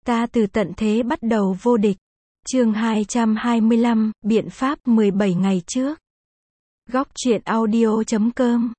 Ta từ tận thế bắt đầu vô địch. Chương 225, biện pháp 17 ngày trước. Góc truyện audio.com.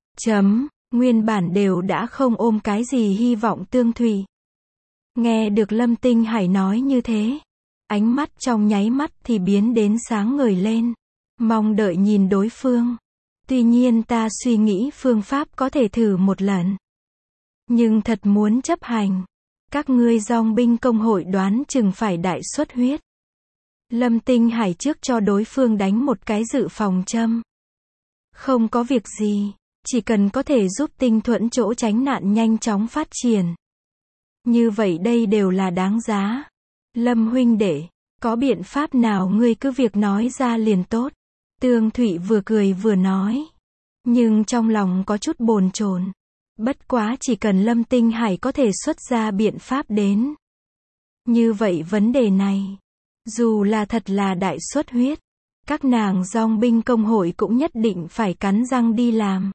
Nguyên bản đều đã không ôm cái gì hy vọng Tương Thụy. Nghe được Lâm Tinh Hải nói như thế, ánh mắt trong nháy mắt thì biến đến sáng ngời lên, mong đợi nhìn đối phương. Tuy nhiên ta suy nghĩ phương pháp có thể thử một lần. Nhưng thật muốn chấp hành, các ngươi dòng binh công hội đoán chừng phải đại xuất huyết. Lâm Tinh Hải trước cho đối phương đánh một cái dự phòng châm. Không có việc gì, chỉ cần có thể giúp Tinh Thuẫn chỗ tránh nạn nhanh chóng phát triển. Như vậy đây đều là đáng giá. Lâm huynh đệ, có biện pháp nào ngươi cứ việc nói ra liền tốt. Tương Thụy vừa cười vừa nói. Nhưng trong lòng có chút bồn chồn. Bất quá chỉ cần Lâm Tinh Hải có thể xuất ra biện pháp đến. Như vậy vấn đề này, dù là thật là đại xuất huyết, các nàng dòng binh công hội cũng nhất định phải cắn răng đi làm.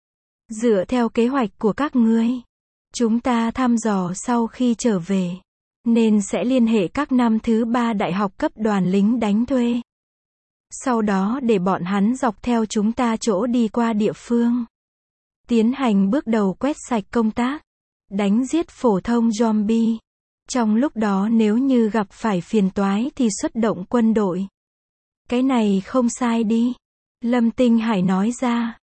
Dựa theo kế hoạch của các ngươi, chúng ta thăm dò sau khi trở về, nên sẽ liên hệ các năm thứ 3 đại học cấp đoàn lính đánh thuê. Sau đó để bọn hắn dọc theo chúng ta chỗ đi qua địa phương, tiến hành bước đầu quét sạch công tác, đánh giết phổ thông zombie. Trong lúc đó nếu như gặp phải phiền toái thì xuất động quân đội. Cái này không sai đi. Lâm Tinh Hải nói ra.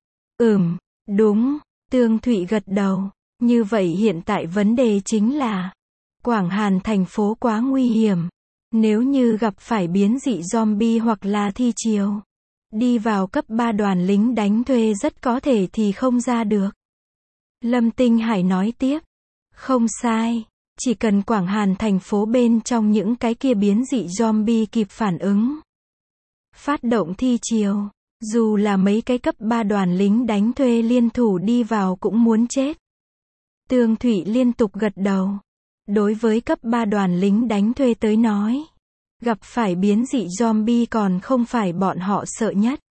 Đúng. Tương Thụy gật đầu. Như vậy hiện tại vấn đề chính là Quảng Hàn thành phố quá nguy hiểm. Nếu như gặp phải biến dị zombie hoặc là thi chiều, đi vào cấp 3 đoàn lính đánh thuê rất có thể thì không ra được. Lâm Tinh Hải nói tiếp. Không sai. Chỉ cần Quảng Hàn thành phố bên trong những cái kia biến dị zombie kịp phản ứng, phát động thi chiều, dù là mấy cái cấp 3 đoàn lính đánh thuê liên thủ đi vào cũng muốn chết. Tương Thụy liên tục gật đầu. Đối với cấp 3 đoàn lính đánh thuê tới nói, gặp phải biến dị zombie còn không phải bọn họ sợ nhất.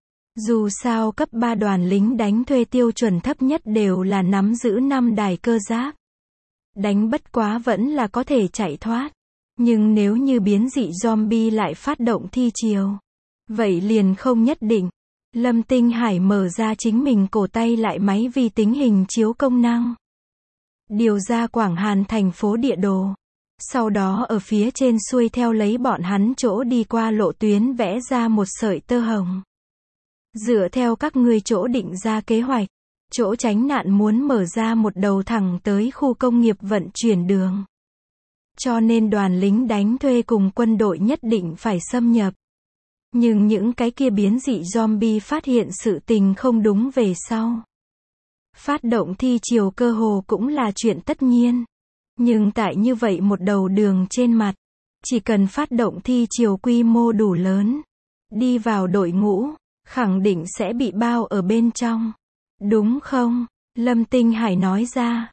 Dù sao cấp 3 đoàn lính đánh thuê tiêu chuẩn thấp nhất đều là nắm giữ 5 đài cơ giáp. Đánh bất quá vẫn là có thể chạy thoát. Nhưng nếu như biến dị zombie lại phát động thi chiều, vậy liền không nhất định. Lâm Tinh Hải mở ra chính mình cổ tay lại máy vi tính hình chiếu công năng. Điều ra Quảng Hàn thành phố địa đồ. Sau đó ở phía trên xuôi theo lấy bọn hắn chỗ đi qua lộ tuyến vẽ ra một sợi tơ hồng. Dựa theo các ngươi chỗ định ra kế hoạch, chỗ tránh nạn muốn mở ra một đầu thẳng tới khu công nghiệp vận chuyển đường. Cho nên đoàn lính đánh thuê cùng quân đội nhất định phải xâm nhập. Nhưng những cái kia biến dị zombie phát hiện sự tình không đúng về sau, phát động thi chiều cơ hồ cũng là chuyện tất nhiên. Nhưng tại như vậy một đầu đường trên mặt, chỉ cần phát động thi chiều quy mô đủ lớn, đi vào đội ngũ, khẳng định sẽ bị bao ở bên trong. Đúng không? Lâm Tinh Hải nói ra.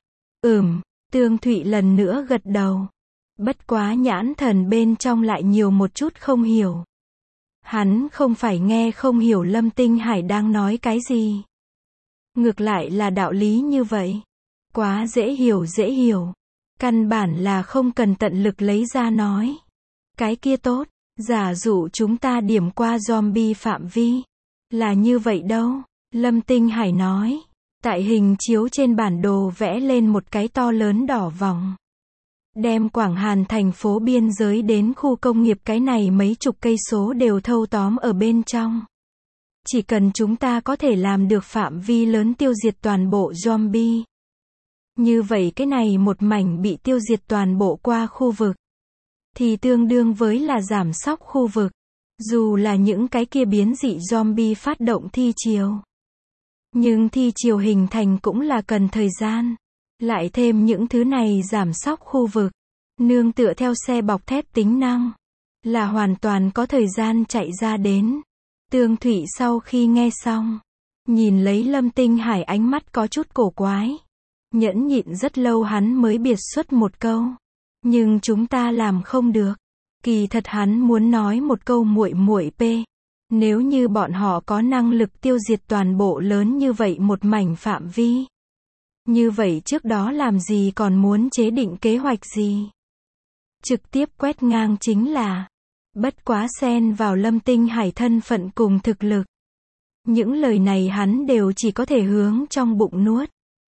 Tương Thụy lần nữa gật đầu. Bất quá nhãn thần bên trong lại nhiều một chút không hiểu. Hắn không phải nghe không hiểu Lâm Tinh Hải đang nói cái gì. Ngược lại là đạo lý như vậy. Quá dễ hiểu. Căn bản là không cần tận lực lấy ra nói. Cái kia tốt, giả dụ chúng ta điểm qua zombie phạm vi. Là như vậy đâu. Lâm Tinh Hải nói. Tại hình chiếu trên bản đồ vẽ lên một cái to lớn đỏ vòng. Đem Quảng Hàn thành phố biên giới đến khu công nghiệp cái này mấy chục cây số đều thâu tóm ở bên trong. Chỉ cần chúng ta có thể làm được phạm vi lớn tiêu diệt toàn bộ zombie. Như vậy cái này một mảnh bị tiêu diệt toàn bộ qua khu vực, thì tương đương với là giảm sóc khu vực. Dù là những cái kia biến dị zombie phát động thi chiều. Nhưng thi chiều hình thành cũng là cần thời gian. Lại thêm những thứ này giảm sóc khu vực, nương tựa theo xe bọc thép tính năng, là hoàn toàn có thời gian chạy ra đến. Tương Thụy sau khi nghe xong, nhìn lấy Lâm Tinh Hải ánh mắt có chút cổ quái. Nhẫn nhịn rất lâu hắn mới biệt xuất một câu. Nhưng chúng ta làm không được. Kỳ thật hắn muốn nói một câu muội p. Nếu như bọn họ có năng lực tiêu diệt toàn bộ lớn như vậy một mảnh phạm vi. Như vậy trước đó làm gì còn muốn chế định kế hoạch gì? trực tiếp quét ngang chính là. Bất quá xen vào Lâm Tinh Hải thân phận cùng thực lực. Những lời này hắn đều chỉ có thể hướng trong bụng nuốt.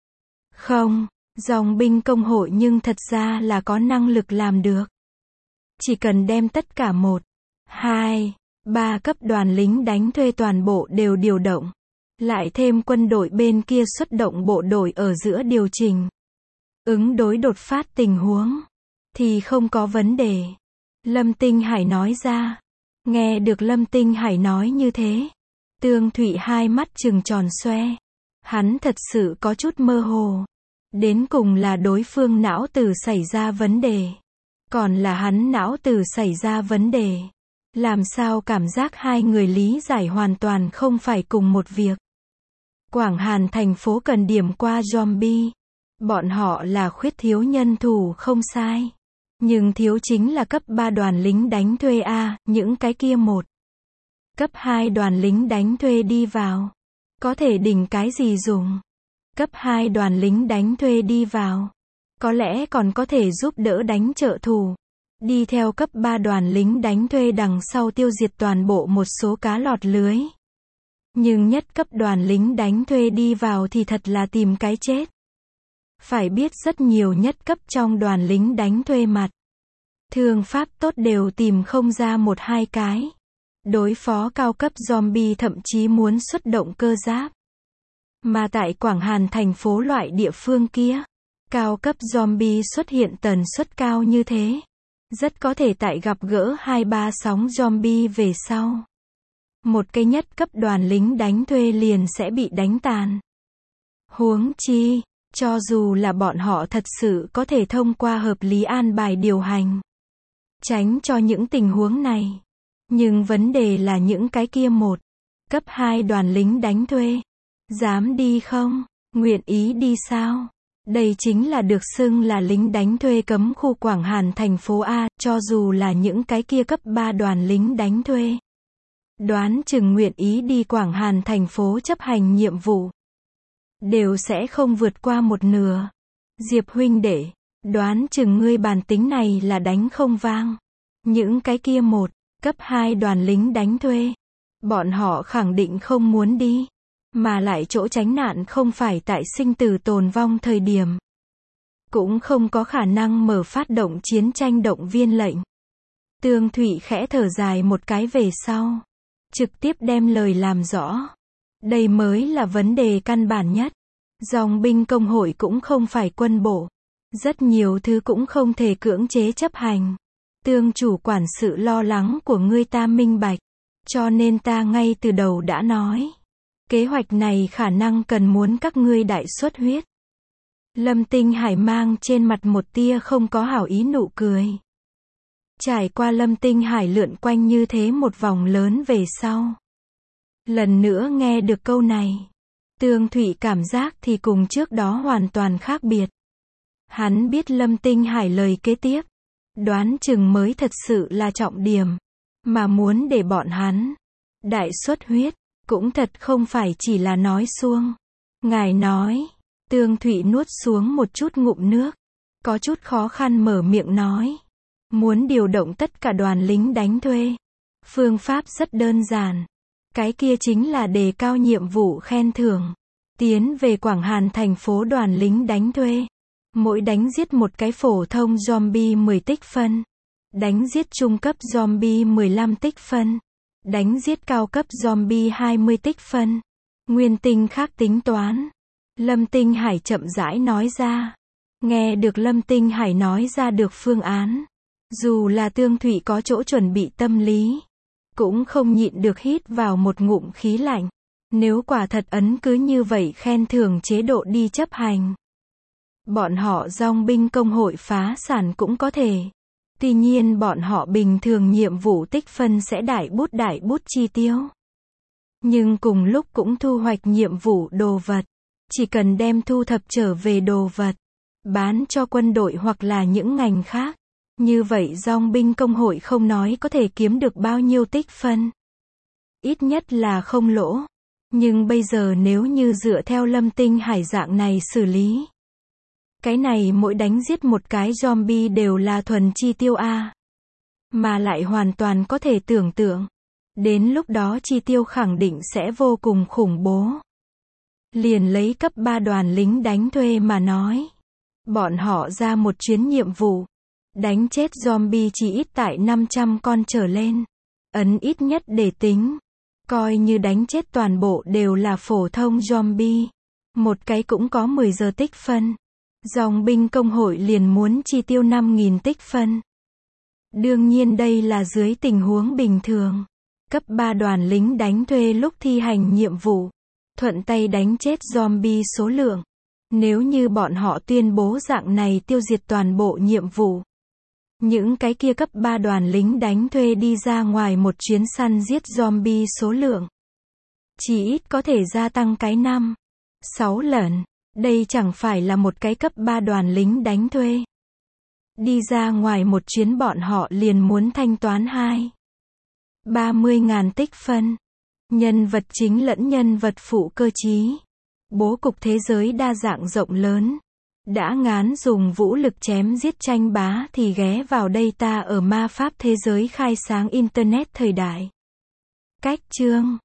Không, dòng binh công hội nhưng thật ra là có năng lực làm được. Chỉ cần đem tất cả 1, 2, 3 cấp đoàn lính đánh thuê toàn bộ đều điều động. Lại thêm quân đội bên kia xuất động bộ đội ở giữa điều chỉnh. Ứng đối đột phát tình huống. Thì không có vấn đề. Lâm Tinh Hải nói ra. Nghe được Lâm Tinh Hải nói như thế. Tương Thụy hai mắt trừng tròn xoe. Hắn thật sự có chút mơ hồ. Đến cùng là đối phương não tử xảy ra vấn đề. Còn là hắn não tử xảy ra vấn đề. Làm sao cảm giác hai người lý giải hoàn toàn không phải cùng một việc. Quảng Hàn thành phố cần điểm qua zombie. Bọn họ là khuyết thiếu nhân thủ không sai. Nhưng thiếu chính là cấp 3 đoàn lính đánh thuê A, những cái kia 1. Cấp 2 đoàn lính đánh thuê đi vào. Có thể đỉnh cái gì dùng. Cấp 2 đoàn lính đánh thuê đi vào. Có lẽ còn có thể giúp đỡ đánh trợ thủ. Đi theo cấp 3 đoàn lính đánh thuê đằng sau tiêu diệt toàn bộ một số cá lọt lưới. Nhưng nhất cấp đoàn lính đánh thuê đi vào thì thật là tìm cái chết. Phải biết rất nhiều nhất cấp trong đoàn lính đánh thuê mặt. Thương pháp tốt đều tìm không ra 1-2 cái. Đối phó cao cấp zombie thậm chí muốn xuất động cơ giáp. Mà tại Quảng Hàn thành phố loại địa phương kia, cao cấp zombie xuất hiện tần suất cao như thế. Rất có thể tại gặp gỡ 2-3 sóng zombie về sau. Một cái nhất cấp đoàn lính đánh thuê liền sẽ bị đánh tàn. Huống chi, cho dù là bọn họ thật sự có thể thông qua hợp lý an bài điều hành. Tránh cho những tình huống này. Nhưng vấn đề là những cái kia 1. Cấp 2 đoàn lính đánh thuê. Dám đi không? Nguyện ý đi sao? Đây chính là được xưng là lính đánh thuê cấm khu Quảng Hàn thành phố A, cho dù là những cái kia cấp 3 đoàn lính đánh thuê. Đoán chừng nguyện ý đi Quảng Hàn thành phố chấp hành nhiệm vụ. Đều sẽ không vượt qua 1/2. Diệp huynh đệ, đoán chừng ngươi bản tính này là đánh không vang. Những cái kia 1, cấp 2 đoàn lính đánh thuê. Bọn họ khẳng định không muốn đi. Mà lại chỗ tránh nạn không phải tại sinh tử tồn vong thời điểm. Cũng không có khả năng mở phát động chiến tranh động viên lệnh. Tương Thụy khẽ thở dài một cái về sau. Trực tiếp đem lời làm rõ. Đây mới là vấn đề căn bản nhất. Dòng binh công hội cũng không phải quân bộ. Rất nhiều thứ cũng không thể cưỡng chế chấp hành. Tương chủ quản sự lo lắng của ngươi ta minh bạch. Cho nên ta ngay từ đầu đã nói. Kế hoạch này khả năng cần muốn các ngươi đại xuất huyết. Lâm Tinh Hải mang trên mặt một tia không có hảo ý nụ cười. Trải qua Lâm Tinh Hải lượn quanh như thế một vòng lớn về sau. Lần nữa nghe được câu này. Tương Thụy cảm giác thì cùng trước đó hoàn toàn khác biệt. Hắn biết Lâm Tinh Hải lời kế tiếp. Đoán chừng mới thật sự là trọng điểm. Mà muốn để bọn hắn đại xuất huyết. Cũng thật không phải chỉ là nói suông. Ngài nói. Tương Thụy nuốt xuống một chút ngụm nước. Có chút khó khăn mở miệng nói. Muốn điều động tất cả đoàn lính đánh thuê. Phương pháp rất đơn giản. Cái kia chính là đề cao nhiệm vụ khen thưởng. Tiến về Quảng Hàn thành phố đoàn lính đánh thuê. Mỗi đánh giết một cái phổ thông zombie 10 tích phân. Đánh giết trung cấp zombie 15 tích phân. Đánh giết cao cấp zombie 20 tích phân. Nguyên tinh khác tính toán. Lâm Tinh Hải chậm rãi nói ra. Nghe được Lâm Tinh Hải nói ra được phương án. Dù là Tương Thụy có chỗ chuẩn bị tâm lý. Cũng không nhịn được hít vào một ngụm khí lạnh. Nếu quả thật ấn cứ như vậy khen thưởng chế độ đi chấp hành. Bọn họ dòng binh công hội phá sản cũng có thể. Tuy nhiên bọn họ bình thường nhiệm vụ tích phân sẽ đại bút chi tiêu. Nhưng cùng lúc cũng thu hoạch nhiệm vụ đồ vật. Chỉ cần đem thu thập trở về đồ vật. Bán cho quân đội hoặc là những ngành khác. Như vậy dòng binh công hội không nói có thể kiếm được bao nhiêu tích phân. Ít nhất là không lỗ. Nhưng bây giờ nếu như dựa theo Lâm Tinh Hải dạng này xử lý. Cái này mỗi đánh giết một cái zombie đều là thuần chi tiêu a. Mà lại hoàn toàn có thể tưởng tượng. Đến lúc đó chi tiêu khẳng định sẽ vô cùng khủng bố. Liền lấy cấp 3 đoàn lính đánh thuê mà nói. Bọn họ ra một chuyến nhiệm vụ. Đánh chết zombie chỉ ít tại 500 con trở lên. Ấn ít nhất để tính. Coi như đánh chết toàn bộ đều là phổ thông zombie. Một cái cũng có 10 giờ tích phân. Dòng binh công hội liền muốn chi tiêu 5.000 tích phân. Đương nhiên đây là dưới tình huống bình thường. Cấp 3 đoàn lính đánh thuê lúc thi hành nhiệm vụ. Thuận tay đánh chết zombie số lượng. Nếu như bọn họ tuyên bố dạng này tiêu diệt toàn bộ nhiệm vụ. Những cái kia cấp 3 đoàn lính đánh thuê đi ra ngoài một chuyến săn giết zombie số lượng. Chỉ ít có thể gia tăng cái 5-6 lần. Đây chẳng phải là một cái cấp 3 đoàn lính đánh thuê. Đi ra ngoài một chuyến bọn họ liền muốn thanh toán 30.000 tích phân. Nhân vật chính lẫn nhân vật phụ cơ chí. Bố cục thế giới đa dạng rộng lớn. Đã ngán dùng vũ lực chém giết tranh bá thì ghé vào đây ta ở ma pháp thế giới khai sáng Internet thời đại. Cách chương